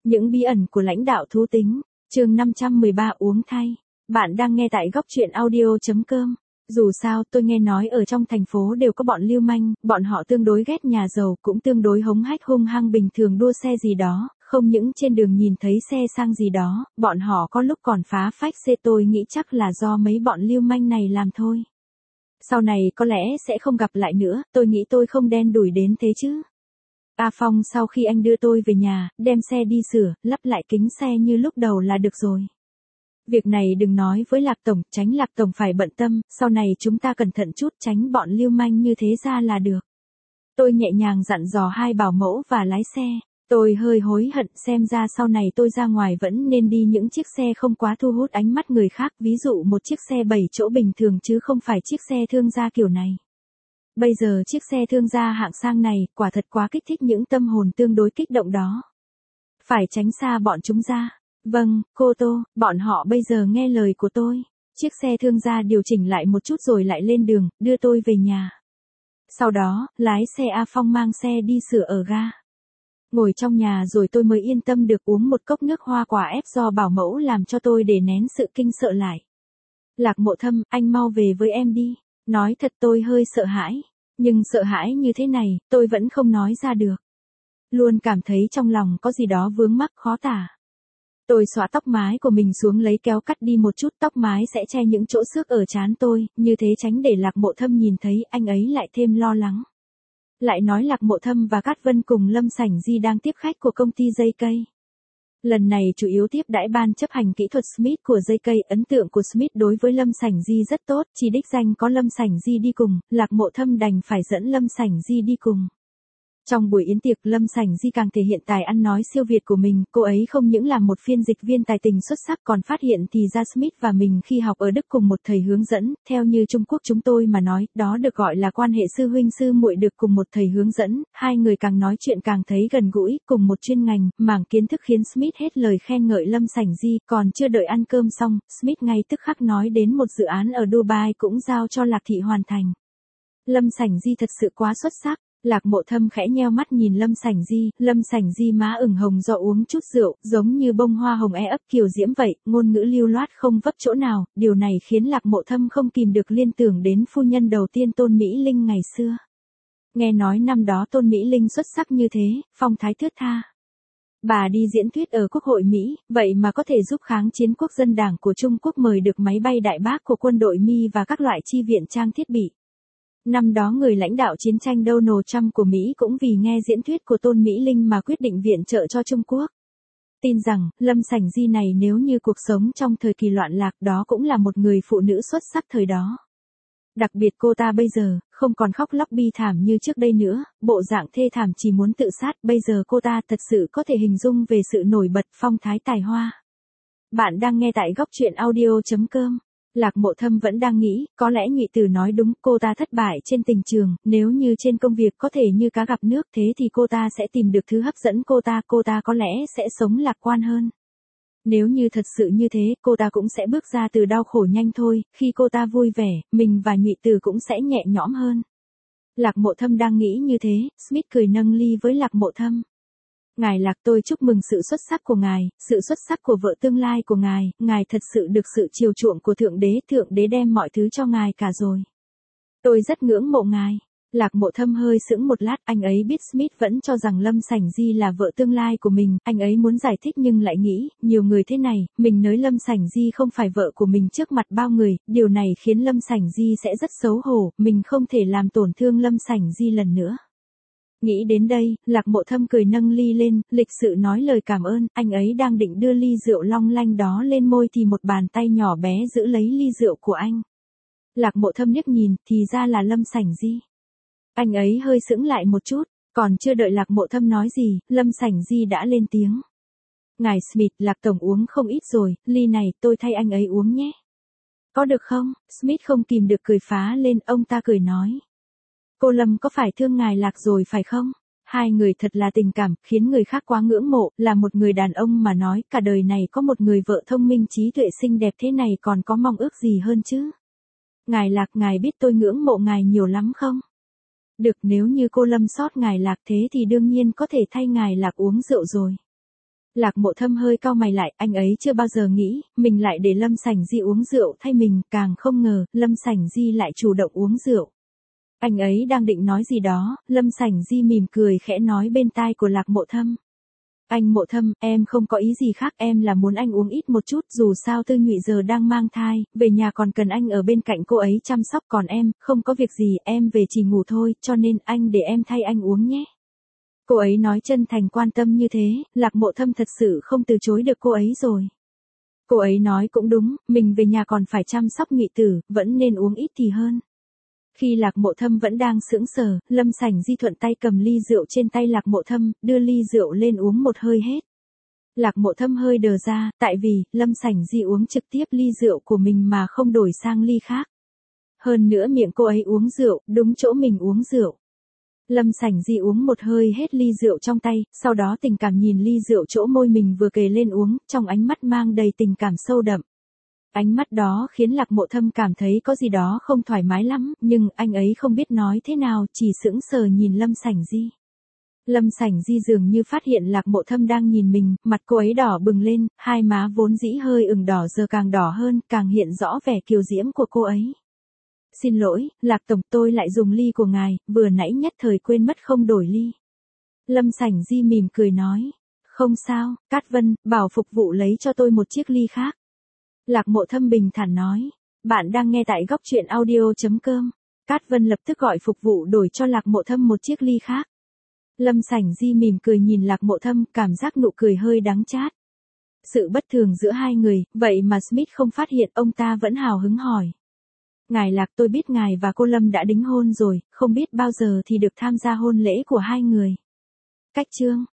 Những bí ẩn của lãnh đạo thú tính, chương 513 uống thay. Bạn đang nghe tại góc truyện audio.com. Dù sao, tôi nghe nói ở trong thành phố đều có bọn lưu manh, bọn họ tương đối ghét nhà giàu, cũng tương đối hống hách hung hăng, bình thường đua xe gì đó, không những trên đường nhìn thấy xe sang gì đó, bọn họ có lúc còn phá phách xe, tôi nghĩ chắc là do mấy bọn lưu manh này làm thôi. Sau này có lẽ sẽ không gặp lại nữa, tôi nghĩ tôi không đen đủi đến thế chứ. A Phong sau khi anh đưa tôi về nhà, đem xe đi sửa, lắp lại kính xe như lúc đầu là được rồi. Việc này đừng nói với Lạc Tổng, tránh Lạc Tổng phải bận tâm, sau này chúng ta cẩn thận chút, tránh bọn lưu manh như thế ra là được. Tôi nhẹ nhàng dặn dò hai bảo mẫu và lái xe. Tôi hơi hối hận, xem ra sau này tôi ra ngoài vẫn nên đi những chiếc xe không quá thu hút ánh mắt người khác, ví dụ một chiếc xe 7 chỗ bình thường chứ không phải chiếc xe thương gia kiểu này. Bây giờ chiếc xe thương gia hạng sang này, quả thật quá kích thích những tâm hồn tương đối kích động đó. Phải tránh xa bọn chúng ra. Vâng, cô Tô, bọn họ bây giờ nghe lời của tôi. Chiếc xe thương gia điều chỉnh lại một chút rồi lại lên đường, đưa tôi về nhà. Sau đó, lái xe A Phong mang xe đi sửa ở ga. Ngồi trong nhà rồi tôi mới yên tâm được uống một cốc nước hoa quả ép do bảo mẫu làm cho tôi để nén sự kinh sợ lại. Lạc Mộ Thâm, anh mau về với em đi. Nói thật tôi hơi sợ hãi. Nhưng sợ hãi như thế này, tôi vẫn không nói ra được. Luôn cảm thấy trong lòng có gì đó vướng mắc khó tả. Tôi xõa tóc mái của mình xuống lấy kéo cắt đi một chút, tóc mái sẽ che những chỗ xước ở trán tôi, như thế tránh để Lạc Mộ Thâm nhìn thấy, anh ấy lại thêm lo lắng. Lại nói Lạc Mộ Thâm và Cát Vân cùng Lâm Sảnh Di đang tiếp khách của công ty dây cây. Lần này chủ yếu tiếp đãi ban chấp hành kỹ thuật Smith của dây cây, ấn tượng của Smith đối với Lâm Sảnh Di rất tốt, chỉ đích danh có Lâm Sảnh Di đi cùng, Lạc Mộ Thâm đành phải dẫn Lâm Sảnh Di đi cùng. Trong buổi yến tiệc, Lâm Sảnh Di càng thể hiện tài ăn nói siêu việt của mình, cô ấy không những là một phiên dịch viên tài tình xuất sắc còn phát hiện thì ra Smith và mình khi học ở Đức cùng một thầy hướng dẫn, theo như Trung Quốc chúng tôi mà nói, đó được gọi là quan hệ sư huynh sư muội, được cùng một thầy hướng dẫn, hai người càng nói chuyện càng thấy gần gũi, cùng một chuyên ngành, mảng kiến thức khiến Smith hết lời khen ngợi Lâm Sảnh Di, còn chưa đợi ăn cơm xong, Smith ngay tức khắc nói đến một dự án ở Dubai cũng giao cho Lạc Thị hoàn thành. Lâm Sảnh Di thật sự quá xuất sắc. Lạc Mộ Thâm khẽ nheo mắt nhìn Lâm Sảnh Di má ửng hồng do uống chút rượu, giống như bông hoa hồng ấp kiều diễm vậy, ngôn ngữ lưu loát không vấp chỗ nào, điều này khiến Lạc Mộ Thâm không kìm được liên tưởng đến phu nhân đầu tiên Tôn Mỹ Linh ngày xưa. Nghe nói năm đó Tôn Mỹ Linh xuất sắc như thế, phong thái thướt tha. Bà đi diễn thuyết ở Quốc hội Mỹ, vậy mà có thể giúp kháng chiến quốc dân đảng của Trung Quốc mời được máy bay đại bác của quân đội Mi và các loại chi viện trang thiết bị. Năm đó người lãnh đạo chiến tranh Donald Trump của Mỹ cũng vì nghe diễn thuyết của Tôn Mỹ Linh mà quyết định viện trợ cho Trung Quốc. Tin rằng, Lâm Sảnh Di này nếu như cuộc sống trong thời kỳ loạn lạc đó cũng là một người phụ nữ xuất sắc thời đó. Đặc biệt cô ta bây giờ, không còn khóc lóc bi thảm như trước đây nữa, bộ dạng thê thảm chỉ muốn tự sát, bây giờ cô ta thật sự có thể hình dung về sự nổi bật phong thái tài hoa. Bạn đang nghe tại góc truyện audio.com. Lạc Mộ Thâm vẫn đang nghĩ, có lẽ Nhụy Tử nói đúng, cô ta thất bại trên tình trường, nếu như trên công việc có thể như cá gặp nước thế thì cô ta sẽ tìm được thứ hấp dẫn cô ta có lẽ sẽ sống lạc quan hơn. Nếu như thật sự như thế, cô ta cũng sẽ bước ra từ đau khổ nhanh thôi, khi cô ta vui vẻ, mình và Nhụy Tử cũng sẽ nhẹ nhõm hơn. Lạc Mộ Thâm đang nghĩ như thế, Smith cười nâng ly với Lạc Mộ Thâm. Ngài Lạc, tôi chúc mừng sự xuất sắc của ngài, sự xuất sắc của vợ tương lai của ngài thật sự được sự chiều chuộng của Thượng Đế đem mọi thứ cho ngài cả rồi. Tôi rất ngưỡng mộ ngài. Lạc Mộ Thâm hơi sững một lát, anh ấy biết Smith vẫn cho rằng Lâm Sảnh Di là vợ tương lai của mình, anh ấy muốn giải thích nhưng lại nghĩ, nhiều người thế này, mình nói Lâm Sảnh Di không phải vợ của mình trước mặt bao người, điều này khiến Lâm Sảnh Di sẽ rất xấu hổ, mình không thể làm tổn thương Lâm Sảnh Di lần nữa. Nghĩ đến đây, Lạc Mộ Thâm cười nâng ly lên, lịch sự nói lời cảm ơn, anh ấy đang định đưa ly rượu long lanh đó lên môi thì một bàn tay nhỏ bé giữ lấy ly rượu của anh. Lạc Mộ Thâm liếc nhìn, thì ra là Lâm Sảnh Di. Anh ấy hơi sững lại một chút, còn chưa đợi Lạc Mộ Thâm nói gì, Lâm Sảnh Di đã lên tiếng. Ngài Smith, Lạc Tổng uống không ít rồi, ly này tôi thay anh ấy uống nhé. Có được không? Smith không kìm được cười phá lên, ông ta cười nói. Cô Lâm có phải thương ngài Lạc rồi phải không? Hai người thật là tình cảm, khiến người khác quá ngưỡng mộ, là một người đàn ông mà nói cả đời này có một người vợ thông minh trí tuệ xinh đẹp thế này còn có mong ước gì hơn chứ? Ngài Lạc, ngài biết tôi ngưỡng mộ ngài nhiều lắm không? Được, nếu như cô Lâm sót ngài Lạc thế thì đương nhiên có thể thay ngài Lạc uống rượu rồi. Lạc Mộ Thâm hơi cau mày lại, anh ấy chưa bao giờ nghĩ, mình lại để Lâm Sảnh Di uống rượu thay mình, càng không ngờ, Lâm Sảnh Di lại chủ động uống rượu. Anh ấy đang định nói gì đó, Lâm Sảnh Di mỉm cười khẽ nói bên tai của Lạc Mộ Thâm. Anh Mộ Thâm, em không có ý gì khác, em là muốn anh uống ít một chút, dù sao Tư Nhụy giờ đang mang thai, về nhà còn cần anh ở bên cạnh cô ấy chăm sóc, còn em, không có việc gì, em về chỉ ngủ thôi, cho nên anh để em thay anh uống nhé. Cô ấy nói chân thành quan tâm như thế, Lạc Mộ Thâm thật sự không từ chối được cô ấy rồi. Cô ấy nói cũng đúng, mình về nhà còn phải chăm sóc Nhụy tử, vẫn nên uống ít thì hơn. Khi Lạc Mộ Thâm vẫn đang sững sờ, Lâm Sảnh Di thuận tay cầm ly rượu trên tay Lạc Mộ Thâm, đưa ly rượu lên uống một hơi hết. Lạc Mộ Thâm hơi đờ ra, tại vì, Lâm Sảnh Di uống trực tiếp ly rượu của mình mà không đổi sang ly khác. Hơn nữa miệng cô ấy uống rượu, đúng chỗ mình uống rượu. Lâm Sảnh Di uống một hơi hết ly rượu trong tay, sau đó tình cảm nhìn ly rượu chỗ môi mình vừa kề lên uống, trong ánh mắt mang đầy tình cảm sâu đậm. Ánh mắt đó khiến Lạc Mộ Thâm cảm thấy có gì đó không thoải mái lắm, nhưng anh ấy không biết nói thế nào, chỉ sững sờ nhìn Lâm Sảnh Di. Lâm Sảnh Di dường như phát hiện Lạc Mộ Thâm đang nhìn mình, mặt cô ấy đỏ bừng lên, hai má vốn dĩ hơi ửng đỏ giờ càng đỏ hơn, càng hiện rõ vẻ kiều diễm của cô ấy. Xin lỗi, Lạc Tổng, tôi lại dùng ly của ngài, vừa nãy nhất thời quên mất không đổi ly. Lâm Sảnh Di mỉm cười nói. Không sao, Cát Vân, bảo phục vụ lấy cho tôi một chiếc ly khác. Lạc Mộ Thâm bình thản nói. Bạn đang nghe tại góc truyện audio.com. Cát Vân lập tức gọi phục vụ đổi cho Lạc Mộ Thâm một chiếc ly khác. Lâm Sảnh Di mỉm cười nhìn Lạc Mộ Thâm, cảm giác nụ cười hơi đắng chát. Sự bất thường giữa hai người, vậy mà Smith không phát hiện, ông ta vẫn hào hứng hỏi. Ngài Lạc, tôi biết ngài và cô Lâm đã đính hôn rồi, không biết bao giờ thì được tham gia hôn lễ của hai người. Cách chương